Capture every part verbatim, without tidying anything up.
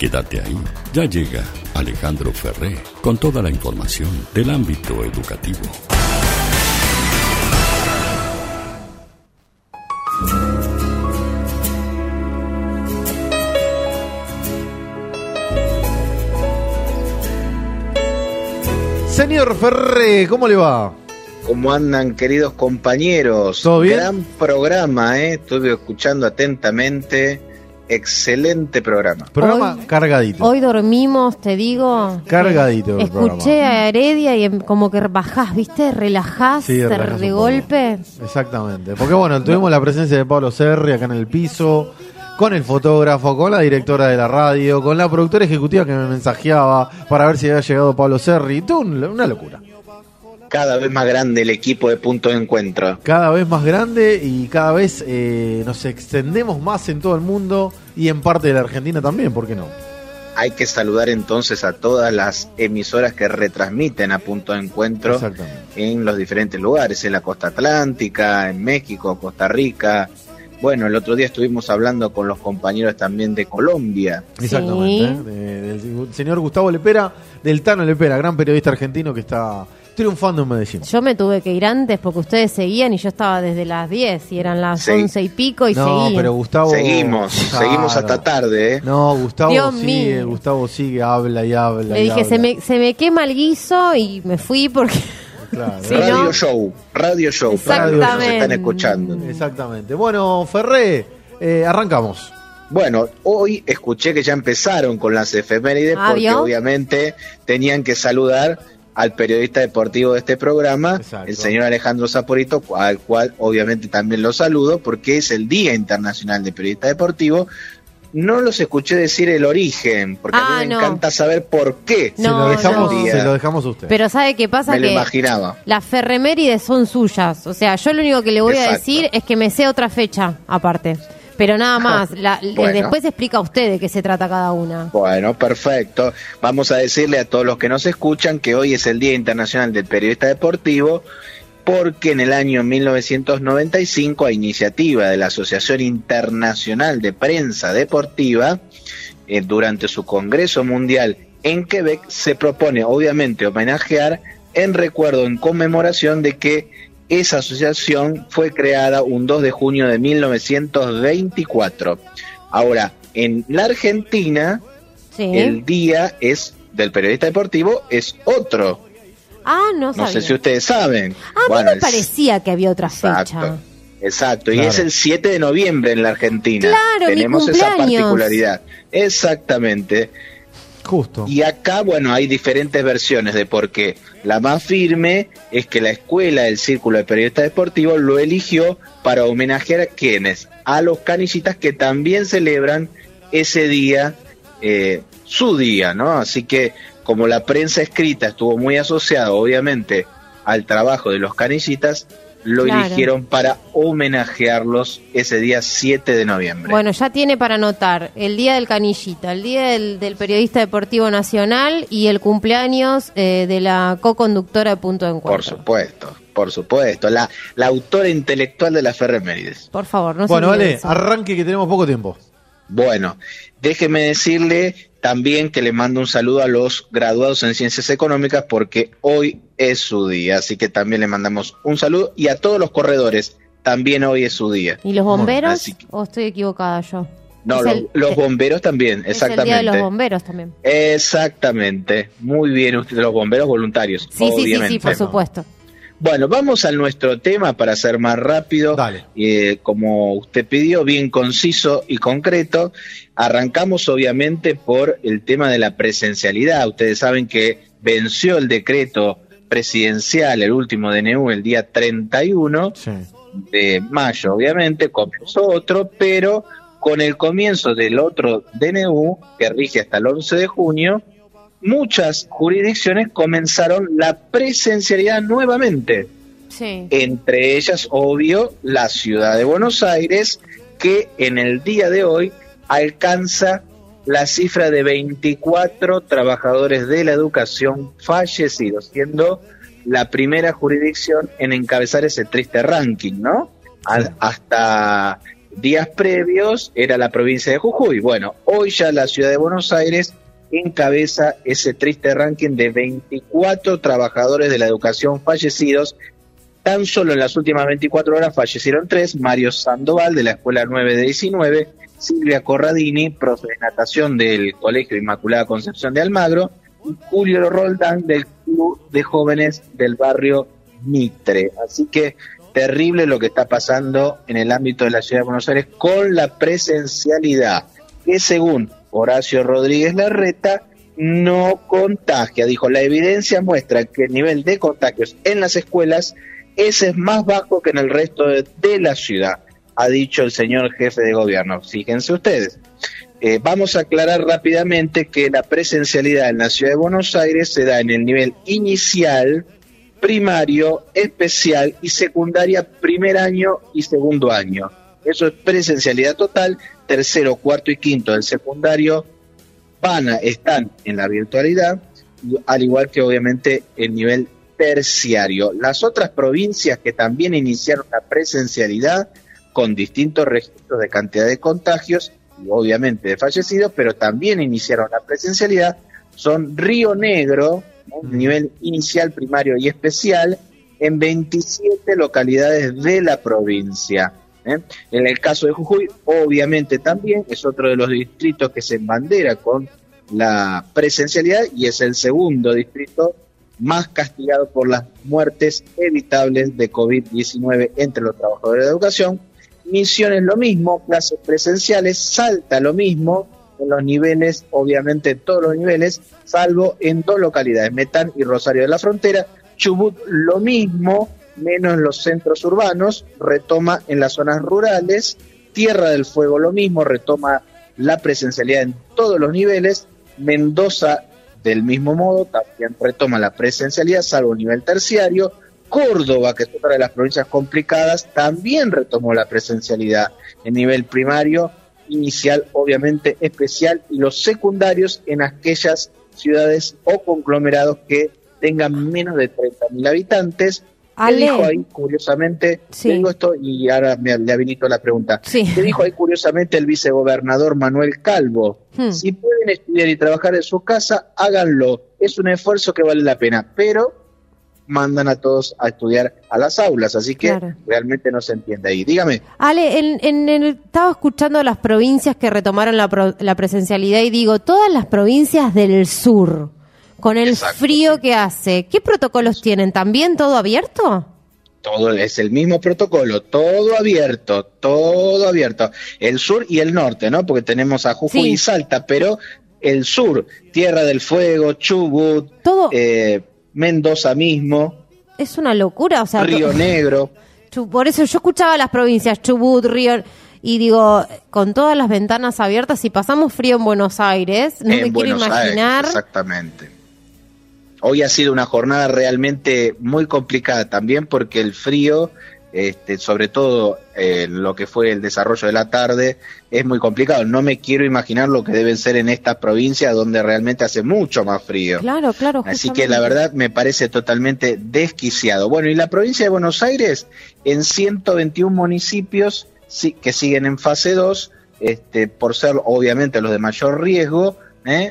Quédate ahí. Ya llega Alejandro Ferré con toda la información del ámbito educativo. Señor Ferré, ¿cómo le va? ¿Cómo andan, queridos compañeros? ¿Todo bien? Gran programa, ¿eh? Estuve escuchando atentamente. Excelente programa. Programa hoy, cargadito. Hoy dormimos, te digo. Cargadito. El escuché programa. a Heredia y como que bajás, ¿viste? Relajás, Sí, te, relajás de un golpe. poco. Exactamente. Porque bueno, tuvimos la presencia de Pablo Serri acá en el piso, con el fotógrafo, con la directora de la radio, con la productora ejecutiva que me mensajeaba para ver si había llegado Pablo Serri. Todo una locura. Cada vez más grande el equipo de Punto de Encuentro. Cada vez más grande y cada vez eh, nos extendemos más en todo el mundo y en parte de la Argentina también, ¿por qué no? Hay que saludar entonces a todas las emisoras que retransmiten a Punto de Encuentro en los diferentes lugares, en la costa atlántica, en México, Costa Rica. Bueno, el otro día estuvimos hablando con los compañeros también de Colombia. Exactamente, sí. ¿eh? De, del señor Gustavo Lepera, del Tano Lepera, gran periodista argentino que está triunfando en Medellín. Yo me tuve que ir antes porque ustedes seguían y yo estaba desde las diez y eran las Sí. once y pico y No, seguí. pero Gustavo... Seguimos, Claro. seguimos hasta tarde, ¿eh? No, Gustavo Dios sigue, mío. Gustavo sigue, habla y habla Le y dije, habla. se me, se me quema el guiso y me fui porque... Claro. Sí, Radio ¿no? Show, Radio Show, Exactamente. para los que nos están escuchando. Exactamente. Bueno, Ferré, eh, arrancamos. Bueno, hoy escuché que ya empezaron con las efemérides Ah, porque ¿vio? obviamente tenían que saludar al periodista deportivo de este programa, Exacto. el señor Alejandro Saporito, al cual obviamente también lo saludo porque es el Día Internacional de Periodista Deportivo. No los escuché decir el origen, porque Ah, a mí me no. encanta saber por qué. se, lo No, dejamos, no. se lo dejamos a usted. Pero ¿sabe qué pasa? Me lo Que imaginaba. las ferremérides son suyas. O sea, yo lo único que le voy a Exacto. decir es que me sé otra fecha aparte. Pero nada más. La- eh, Bueno. Después explica usted de qué se trata cada una. Bueno, perfecto. Vamos a decirle a todos los que nos escuchan que hoy es el Día Internacional del Periodista Deportivo, porque en el año mil novecientos noventa y cinco, a iniciativa de la Asociación Internacional de Prensa Deportiva, eh, durante su Congreso Mundial en Quebec, se propone obviamente homenajear en recuerdo, en conmemoración de que esa asociación fue creada un dos de junio de mil novecientos veinticuatro. Ahora, en la Argentina, Sí. el día es del periodista deportivo es otro. Ah, no No sabía. sé si ustedes saben. Ah, a mí Bueno, me el- parecía que había otra Exacto. fecha. Exacto, y Claro. es el siete de noviembre en la Argentina. Claro, mi Tenemos esa cumpleaños. particularidad. Exactamente. Justo. Y acá, bueno, hay diferentes versiones de por qué. La más firme es que la escuela del Círculo de Periodistas Deportivos lo eligió para homenajear a quienes, a los canillitas que también celebran ese día, eh, su día, ¿no? Así que como la prensa escrita estuvo muy asociada, obviamente, al trabajo de los canillitas, lo Claro. eligieron para homenajearlos ese día siete de noviembre. Bueno, ya tiene para anotar el día del canillita, el día del, del periodista deportivo nacional y el cumpleaños eh, de la co-conductora de Punto de Encuentro. Por supuesto, por supuesto. La, la autora intelectual de las efemérides. Por favor, no se Bueno, olvide vale, eso. arranque que tenemos poco tiempo. Bueno, déjeme decirle también que le mando un saludo a los graduados en Ciencias Económicas porque hoy es su día, así que también le mandamos un saludo y a todos los corredores, también hoy es su día. ¿Y los bomberos? Así que- ¿O estoy equivocada yo? No, Es los, el- los bomberos también, Es exactamente. el día de los bomberos también. Exactamente, muy bien, usted, los bomberos voluntarios, Sí, sí, sí, obviamente. sí, por supuesto. Bueno, vamos a nuestro tema para ser más rápido. Dale. Eh, como usted pidió, bien conciso y concreto. Arrancamos obviamente por el tema de la presencialidad. Ustedes saben que venció el decreto presidencial, el último D N U, el día treinta y uno Sí. de mayo, obviamente, comenzó otro, pero con el comienzo del otro D N U, que rige hasta el once de junio, muchas jurisdicciones comenzaron la presencialidad nuevamente. Sí. Entre ellas, obvio, la ciudad de Buenos Aires, que en el día de hoy alcanza la cifra de veinticuatro trabajadores de la educación fallecidos, siendo la primera jurisdicción en encabezar ese triste ranking, ¿no? A- hasta días previos era la provincia de Jujuy. Bueno, hoy ya la ciudad de Buenos Aires encabeza ese triste ranking de veinticuatro trabajadores de la educación fallecidos. Tan solo en las últimas veinticuatro horas fallecieron tres: Mario Sandoval, de la Escuela nueve de diecinueve, Silvia Corradini, profe de natación del Colegio Inmaculada Concepción de Almagro, y Julio Roldán, del Club de Jóvenes del barrio Mitre. Así que terrible lo que está pasando en el ámbito de la ciudad de Buenos Aires con la presencialidad, que según Horacio Rodríguez Larreta no contagia. Dijo, la evidencia muestra que el nivel de contagios en las escuelas ese es más bajo que en el resto de, de la ciudad, ha dicho el señor jefe de gobierno. Fíjense ustedes. Eh, vamos a aclarar rápidamente que la presencialidad en la ciudad de Buenos Aires se da en el nivel inicial, primario, especial y secundaria, primer año y segundo año. Eso es presencialidad total. Tercero, cuarto y quinto del secundario van a, están en la virtualidad, al igual que obviamente el nivel terciario. Las otras provincias que también iniciaron la presencialidad con distintos registros de cantidad de contagios y obviamente de fallecidos, pero también iniciaron la presencialidad, son Río Negro, ¿no? Nivel inicial, primario y especial, en veintisiete localidades de la provincia. ¿eh? En el caso de Jujuy, obviamente también es otro de los distritos que se embandera con la presencialidad y es el segundo distrito más castigado por las muertes evitables de COVID diecinueve entre los trabajadores de educación. Misiones lo mismo, clases presenciales, Salta lo mismo, en los niveles, obviamente en todos los niveles, salvo en dos localidades, Metán y Rosario de la Frontera. Chubut lo mismo, menos en los centros urbanos, retoma en las zonas rurales. Tierra del Fuego lo mismo, retoma la presencialidad en todos los niveles. Mendoza del mismo modo, también retoma la presencialidad, salvo a nivel terciario. Córdoba, que es otra de las provincias complicadas, también retomó la presencialidad en nivel primario, inicial, obviamente especial, y los secundarios en aquellas ciudades o conglomerados que tengan menos de treinta mil habitantes. Ale. ¿Qué dijo ahí, curiosamente? Sí. Digo esto y ahora me, le habilito la pregunta. Sí. ¿Qué dijo ahí, curiosamente, el vicegobernador Manuel Calvo? Hmm. Si pueden estudiar y trabajar en su casa, háganlo. Es un esfuerzo que vale la pena, pero mandan a todos a estudiar a las aulas, así que claro, realmente no se entiende ahí. Dígame. Ale, en, en, en, estaba escuchando las provincias que retomaron la, pro, la presencialidad y digo, todas las provincias del sur, con el Exacto, frío sí. que hace, ¿qué protocolos tienen? ¿También todo abierto? Todo es el mismo protocolo, todo abierto, todo abierto. El sur y el norte, ¿no? Porque tenemos a Jujuy sí. y Salta, pero el sur, Tierra del Fuego, Chubut, todo... Eh, Mendoza mismo. Es una locura, o sea... Río Negro. Por eso yo escuchaba las provincias, Chubut, Río... Y digo, con todas las ventanas abiertas, si pasamos frío en Buenos Aires, no en me Buenos quiero imaginar... Aires, exactamente. Hoy ha sido una jornada realmente muy complicada también porque el frío... Este, sobre todo eh, lo que fue el desarrollo de la tarde, es muy complicado. No me quiero imaginar lo que deben ser en estas provincias donde realmente hace mucho más frío. Claro, claro. Así que la verdad me parece totalmente desquiciado. Bueno, y la provincia de Buenos Aires, en ciento veintiún municipios sí, que siguen en fase dos, este, por ser obviamente los de mayor riesgo, ¿eh?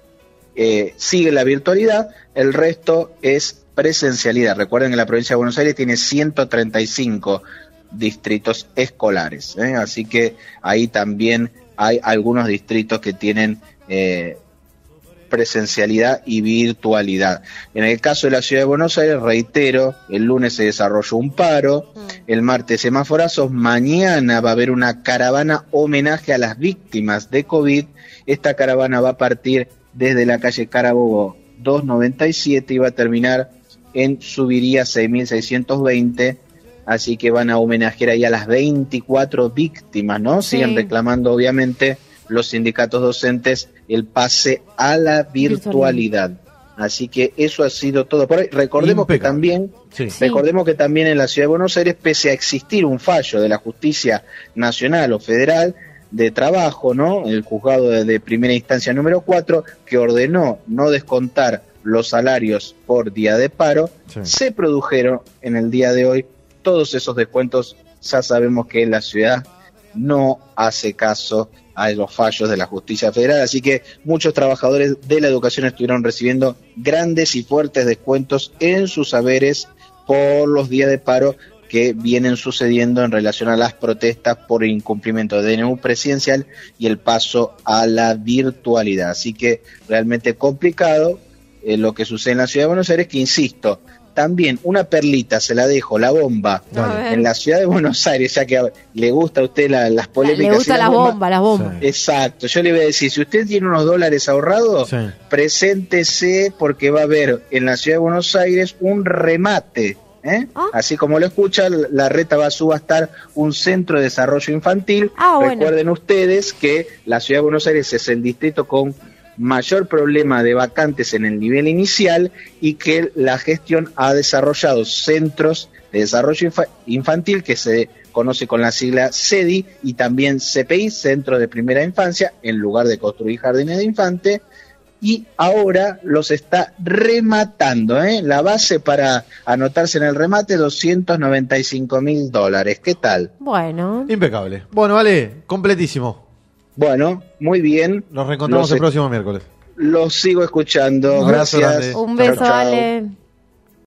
Eh, sigue la virtualidad, el resto es presencialidad. Recuerden que la provincia de Buenos Aires tiene ciento treinta y cinco distritos escolares, ¿eh? Así que ahí también hay algunos distritos que tienen eh, presencialidad y virtualidad. En el caso de la ciudad de Buenos Aires, reitero, el lunes se desarrolló un paro, mm. el martes semáforazos, mañana va a haber una caravana homenaje a las víctimas de COVID. Esta caravana va a partir desde la calle Carabobo doscientos noventa y siete y va a terminar en Subiría seis mil seiscientos veinte, así que van a homenajear ahí a las veinticuatro víctimas, ¿no? Sí. Siguen reclamando, obviamente, los sindicatos docentes el pase a la virtualidad. Así que eso ha sido todo por hoy. Recordemos Impecable. que también, sí. recordemos que también en la Ciudad de Buenos Aires, pese a existir un fallo de la Justicia Nacional o Federal de Trabajo, ¿no? El juzgado de, de primera instancia número cuatro, que ordenó no descontar los salarios por día de paro, sí. se produjeron en el día de hoy todos esos descuentos. Ya sabemos que la ciudad no hace caso a los fallos de la justicia federal, así que muchos trabajadores de la educación estuvieron recibiendo grandes y fuertes descuentos en sus haberes por los días de paro que vienen sucediendo en relación a las protestas por el incumplimiento del D N U presidencial y el paso a la virtualidad. Así que realmente complicado eh, lo que sucede en la Ciudad de Buenos Aires, que insisto, también una perlita, se la dejo, la bomba, en la Ciudad de Buenos Aires, ya que le gusta a usted la, las polémicas. Le gusta la las bomba, bombas, las bombas. Sí. Exacto, yo le voy a decir, si usted tiene unos dólares ahorrados, sí, preséntese porque va a haber en la Ciudad de Buenos Aires un remate. ¿Eh? ¿Ah? Así como lo escucha, la Reta va a subastar un centro de desarrollo infantil. Ah, bueno. Recuerden ustedes que la Ciudad de Buenos Aires es el distrito con mayor problema de vacantes en el nivel inicial y que la gestión ha desarrollado centros de desarrollo infa- infantil que se conoce con la sigla C E D I y también C P I, Centro de Primera Infancia, en lugar de construir jardines de infante. Y ahora los está rematando, ¿eh? La base para anotarse en el remate, doscientos noventa y cinco mil dólares. ¿Qué tal? Bueno. Impecable. Bueno, vale, completísimo. Bueno, muy bien. Nos reencontramos los el próximo miércoles. Los sigo escuchando. Un Gracias. Un beso, chao, chao. Vale.